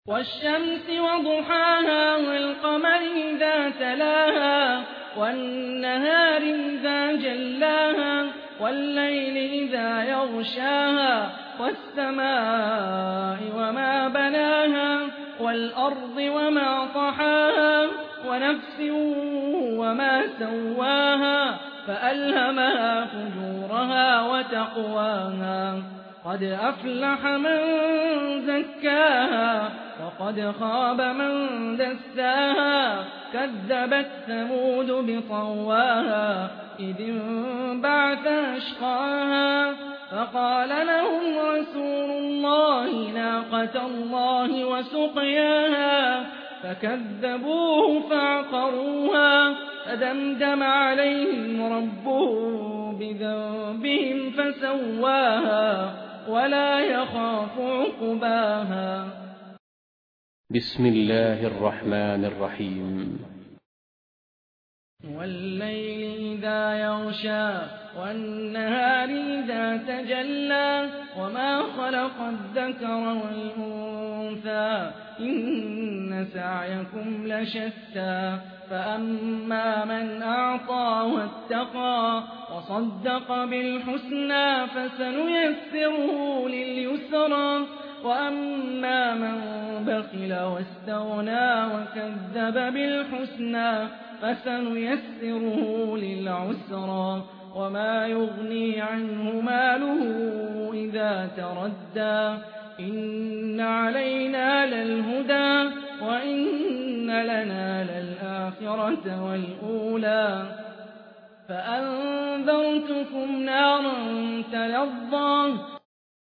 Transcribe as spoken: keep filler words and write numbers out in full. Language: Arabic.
والشمس وضحاها والقمر إذا تلاها والنهار إذا جلاها والليل إذا يغشاها والسماء وما بناها والأرض وما طحاها ونفس وما سواها فألهمها فجورها وتقواها قد أفلح من زكاها وقد خاب من دساها كذبت ثمود بطواها إذ انبعث أشقاها فقال لهم رسول الله ناقة الله وسقياها فكذبوه فعقروها فدمدم عليهم ربهم بذنبهم فسواها ولا يخاف عقباها. بسم الله الرحمن الرحيم. والليل إذا يغشى والنهار إذا تجلى وما خلق الذكر والأنثى إن سعيكم لشتى فأما من أعطى واتقى وصدق بالحسنى فسنيسره لليسرى وأما من بخل واستغنى وكذب بالحسنى فسنيسره للعسرى وما يغني عنه ماله إذا تردى إن علينا للهدى وإن لنا للآخرة والأولى فأنذرتكم نارا تلظى